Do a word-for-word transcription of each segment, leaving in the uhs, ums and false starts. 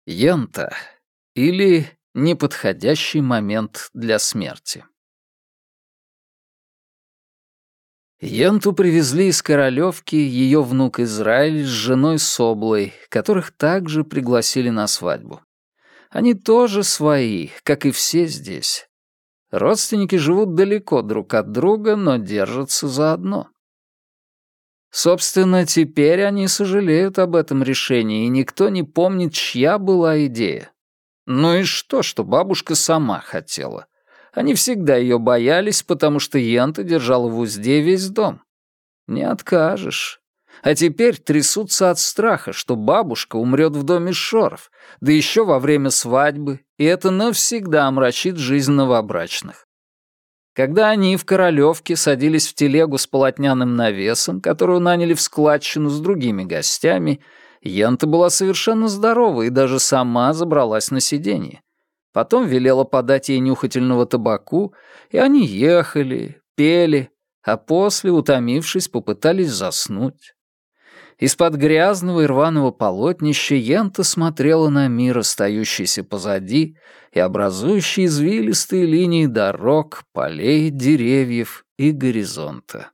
Йента или неподходящий момент для смерти. Йенту привезли из Королевки ее внук Израиль с женой Соблой, которых также пригласили на свадьбу. Они тоже свои, как и все здесь. Родственники живут далеко друг от друга, но держатся заодно. Собственно, теперь они сожалеют об этом решении, и никто не помнит, чья была идея. Ну и что, что бабушка сама хотела? Они всегда ее боялись, потому что Йента держала в узде весь дом. Не откажешь. А теперь трясутся от страха, что бабушка умрет в доме Шоров, да еще во время свадьбы, и это навсегда омрачит жизнь новобрачных. Когда они в Королевке садились в телегу с полотняным навесом, которую наняли в складчину с другими гостями, Йента была совершенно здорова и даже сама забралась на сиденье. Потом велела подать ей нюхательного табаку, и они ехали, пели, а после, утомившись, попытались заснуть. Из-под грязного и рваного полотнища Йента смотрела на мир, остающийся позади, и образующий извилистые линии дорог, полей, деревьев и горизонта.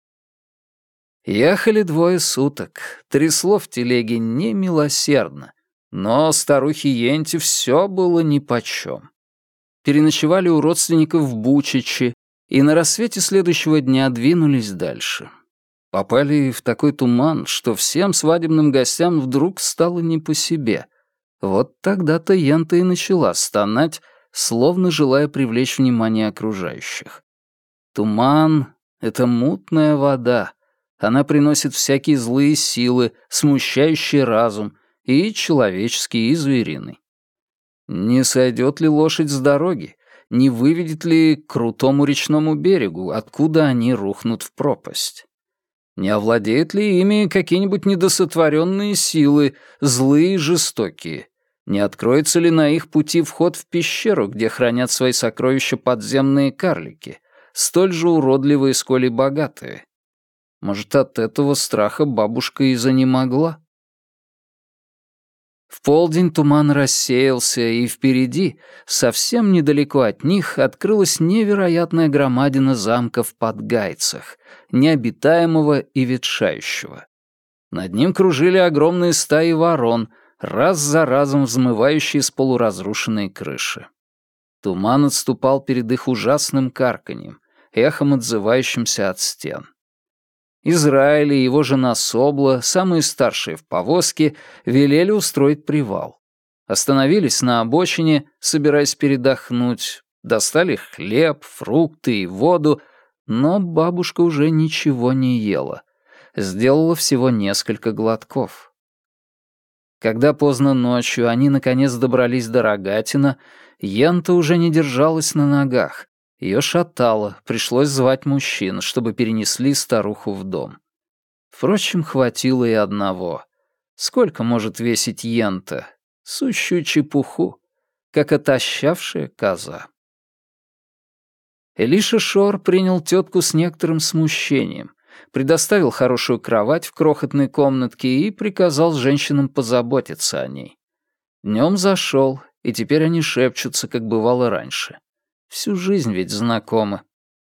Ехали двое суток, трясло в телеге немилосердно, но старухе Йенте все было нипочем. Переночевали у родственников в Бучиче и на рассвете следующего дня двинулись дальше. Попали в такой туман, что всем свадебным гостям вдруг стало не по себе. Вот тогда-то Йента и начала стонать, словно желая привлечь внимание окружающих. Туман — это мутная вода. Она приносит всякие злые силы, смущающие разум, и человеческий, и звериный. Не сойдет ли лошадь с дороги? Не выведет ли к крутому речному берегу, откуда они рухнут в пропасть? Не овладеют ли ими какие-нибудь недосотворенные силы, злые и жестокие? Не откроется ли на их пути вход в пещеру, где хранят свои сокровища подземные карлики, столь же уродливые, сколь и богатые? Может, от этого страха бабушка и занемогла? В полдень туман рассеялся, и впереди, совсем недалеко от них, открылась невероятная громадина замка в Подгайцах, необитаемого и ветшающего. Над ним кружили огромные стаи ворон, раз за разом взмывающие с полуразрушенной крыши. Туман отступал перед их ужасным карканьем, эхом отзывающимся от стен. Израиль и его жена Собла, самые старшие в повозке, велели устроить привал. Остановились на обочине, собираясь передохнуть, достали хлеб, фрукты и воду, но бабушка уже ничего не ела. Сделала всего несколько глотков. Когда поздно ночью они наконец добрались до Рогатина, Йента уже не держалась на ногах. Ее шатало, пришлось звать мужчин, чтобы перенесли старуху в дом. Впрочем, хватило и одного. Сколько может весить Йента? Сущую чепуху, как отощавшая коза. Элиша Шор принял тетку с некоторым смущением, предоставил хорошую кровать в крохотной комнатке и приказал женщинам позаботиться о ней. Днем зашел, и теперь они шепчутся, как бывало раньше. Всю жизнь ведь знакомы.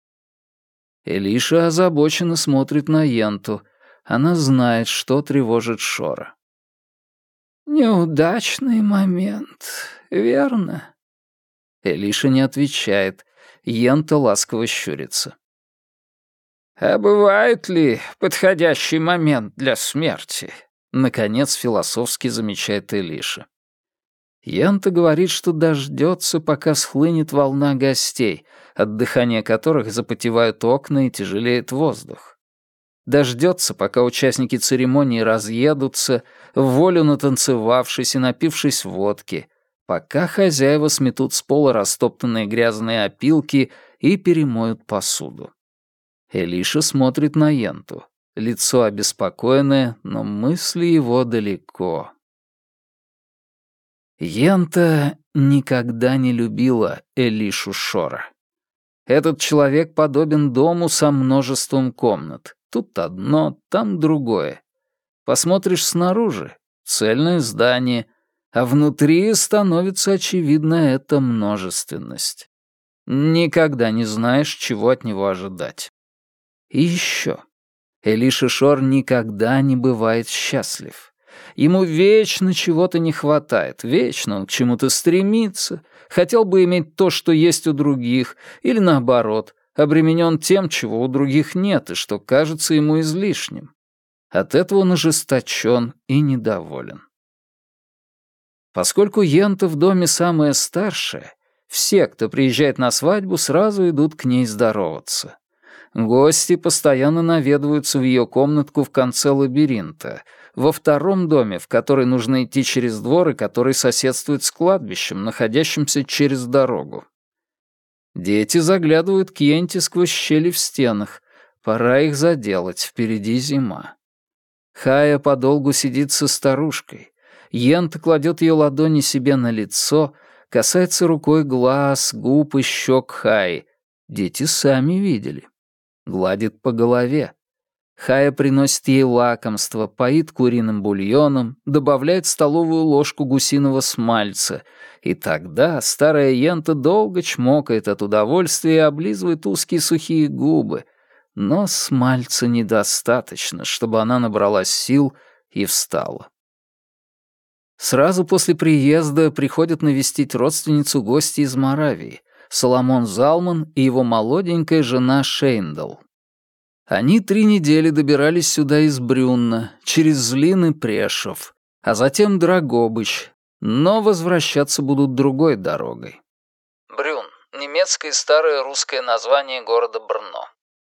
Элиша озабоченно смотрит на Йенту. Она знает, что тревожит Шора. «Неудачный момент, верно?» Элиша не отвечает. Йента ласково щурится. «А бывает ли подходящий момент для смерти?» Наконец философски замечает Элиша. Йента говорит, что дождется, пока схлынет волна гостей, от дыхания которых запотевают окна и тяжелеет воздух. Дождется, пока участники церемонии разъедутся, вволю натанцевавшись и напившись водки, пока хозяева сметут с пола растоптанные грязные опилки и перемоют посуду. Элиша смотрит на Йенту. Лицо обеспокоенное, но мысли его далеко. Йента никогда не любила Элишу Шора. Этот человек подобен дому со множеством комнат. Тут одно, там другое. Посмотришь снаружи — цельное здание, а внутри становится очевидна эта множественность. Никогда не знаешь, чего от него ожидать. И еще. Элиша Шор никогда не бывает счастлив. Ему вечно чего-то не хватает, вечно он к чему-то стремится, хотел бы иметь то, что есть у других, или наоборот, обременен тем, чего у других нет и что кажется ему излишним. От этого он ожесточен и недоволен. Поскольку Йента в доме самая старшая, все, кто приезжает на свадьбу, сразу идут к ней здороваться. Гости постоянно наведываются в ее комнатку в конце лабиринта, во втором доме, в который нужно идти через двор и который соседствует с кладбищем, находящимся через дорогу. Дети заглядывают к Йенте сквозь щели в стенах. Пора их заделать, впереди зима. Хая подолгу сидит со старушкой. Йента кладет ее ладони себе на лицо, касается рукой глаз, губ и щек Хаи. Дети сами видели. Гладит по голове. Хая приносит ей лакомство, поит куриным бульоном, добавляет столовую ложку гусиного смальца, и тогда старая Йента долго чмокает от удовольствия и облизывает узкие сухие губы, но смальца недостаточно, чтобы она набралась сил и встала. Сразу после приезда приходят навестить родственницу гости из Моравии, Соломон Залман и его молоденькая жена Шейндал. Они три недели добирались сюда из Брюнна, через Злин и Прешов, а затем Драгобыч, но возвращаться будут другой дорогой. Брюн — немецкое старое русское название города Брно.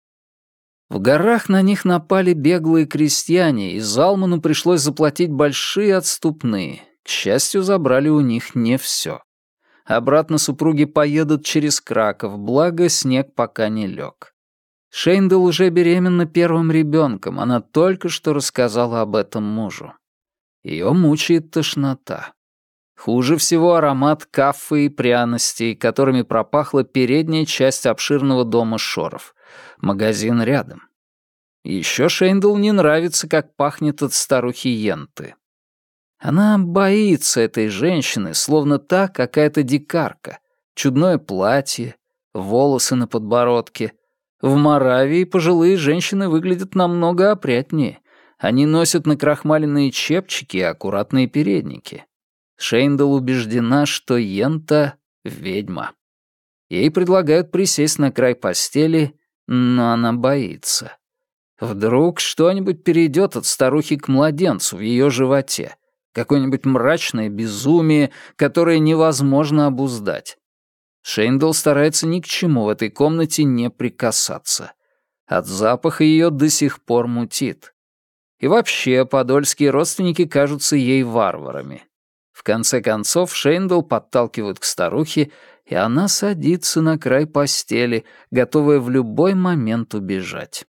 В горах на них напали беглые крестьяне, и Залману пришлось заплатить большие отступные. К счастью, забрали у них не все. Обратно супруги поедут через Краков, благо снег пока не лег. Шейндл уже беременна первым ребенком, она только что рассказала об этом мужу. Ее мучает тошнота. Хуже всего аромат кафе и пряностей, которыми пропахла передняя часть обширного дома Шоров. Магазин рядом. Еще Шейндл не нравится, как пахнет от старухи Йенты. Она боится этой женщины, словно та какая-то дикарка. Чудное платье, волосы на подбородке. В Моравии пожилые женщины выглядят намного опрятнее. Они носят накрахмаленные чепчики и аккуратные передники. Шейндл убеждена, что Йента — ведьма. Ей предлагают присесть на край постели, но она боится. Вдруг что-нибудь перейдет от старухи к младенцу в ее животе. Какое-нибудь мрачное безумие, которое невозможно обуздать. Шейндл старается ни к чему в этой комнате не прикасаться. От запаха ее до сих пор мутит. И вообще, подольские родственники кажутся ей варварами. В конце концов, Шейндл подталкивают к старухе, и она садится на край постели, готовая в любой момент убежать.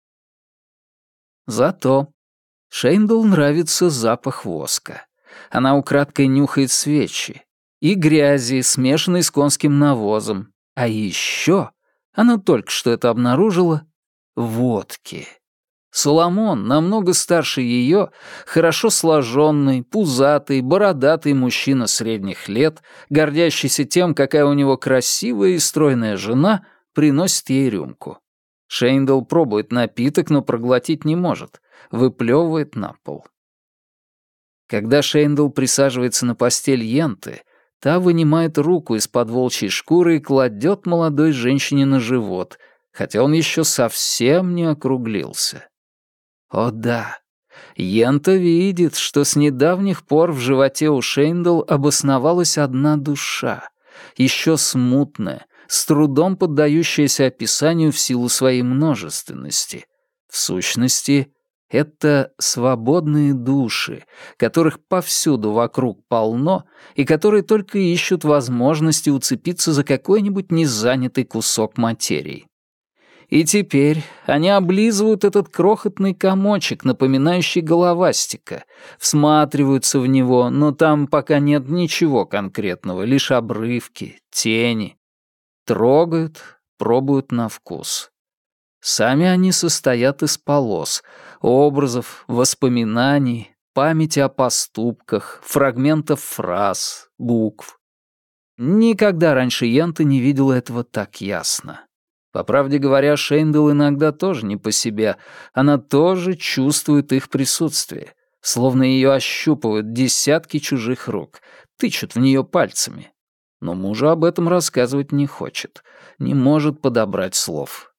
Зато Шейндл нравится запах воска. Она украдкой нюхает свечи. И грязи, смешанной с конским навозом. А еще, она только что это обнаружила, водки. Соломон, намного старше ее, хорошо сложенный, пузатый, бородатый мужчина средних лет, гордящийся тем, какая у него красивая и стройная жена, приносит ей рюмку. Шейндл пробует напиток, но проглотить не может, выплевывает на пол. Когда Шейндл присаживается на постель Йенты, та вынимает руку из-под волчьей шкуры и кладет молодой женщине на живот, хотя он еще совсем не округлился. О да, Йента видит, что с недавних пор в животе у Шейндл обосновалась одна душа, еще смутная, с трудом поддающаяся описанию в силу своей множественности. В сущности, это свободные души, которых повсюду вокруг полно и которые только ищут возможности уцепиться за какой-нибудь незанятый кусок материи. И теперь они облизывают этот крохотный комочек, напоминающий головастика, всматриваются в него, но там пока нет ничего конкретного, лишь обрывки, тени. Трогают, пробуют на вкус. Сами они состоят из полос, образов, воспоминаний, памяти о поступках, фрагментов фраз, букв. Никогда раньше Йента не видела этого так ясно. По правде говоря, Шейндл иногда тоже не по себе. Она тоже чувствует их присутствие, словно ее ощупывают десятки чужих рук, тычут в нее пальцами. Но мужу об этом рассказывать не хочет, не может подобрать слов.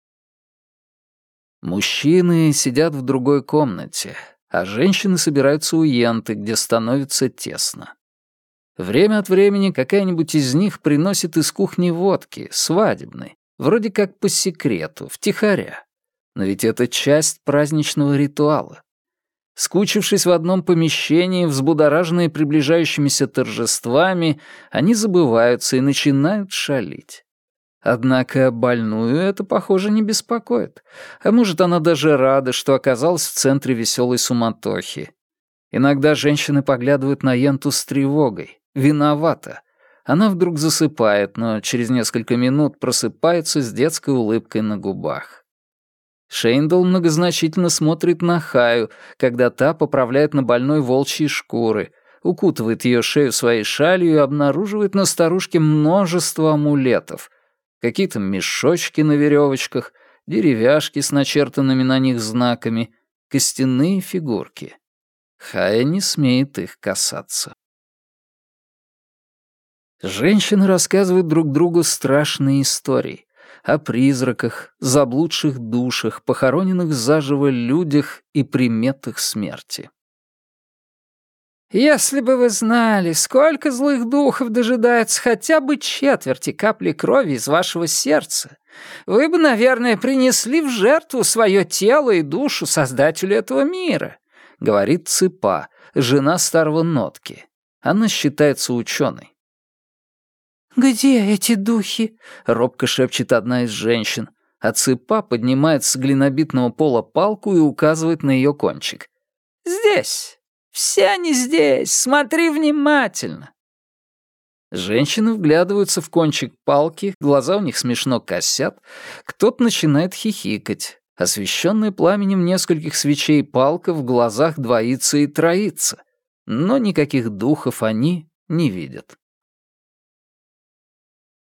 Мужчины сидят в другой комнате, а женщины собираются у Йенты, где становится тесно. Время от времени какая-нибудь из них приносит из кухни водки, свадебной, вроде как по секрету, втихаря. Но ведь это часть праздничного ритуала. Скучившись в одном помещении, взбудораженные приближающимися торжествами, они забываются и начинают шалить. Однако больную это, похоже, не беспокоит. А может, она даже рада, что оказалась в центре веселой суматохи. Иногда женщины поглядывают на Йенту с тревогой. Виновата. Она вдруг засыпает, но через несколько минут просыпается с детской улыбкой на губах. Шейндл многозначительно смотрит на Хаю, когда та поправляет на больной волчьи шкуры, укутывает ее шею своей шалью и обнаруживает на старушке множество амулетов. Какие-то мешочки на веревочках, деревяшки с начертанными на них знаками, костяные фигурки. Хая не смеет их касаться. Женщины рассказывают друг другу страшные истории о призраках, заблудших душах, похороненных заживо людях и приметах смерти. «Если бы вы знали, сколько злых духов дожидается хотя бы четверти капли крови из вашего сердца, вы бы, наверное, принесли в жертву свое тело и душу создателю этого мира», — говорит Ципа, жена старого Нотки. Она считается ученой. «Где эти духи?» — робко шепчет одна из женщин, а Ципа поднимает с глинобитного пола палку и указывает на ее кончик. «Здесь! Все они здесь! Смотри внимательно!» Женщины вглядываются в кончик палки, глаза у них смешно косят, кто-то начинает хихикать. Освещенная пламенем нескольких свечей палка в глазах двоится и троится, но никаких духов они не видят.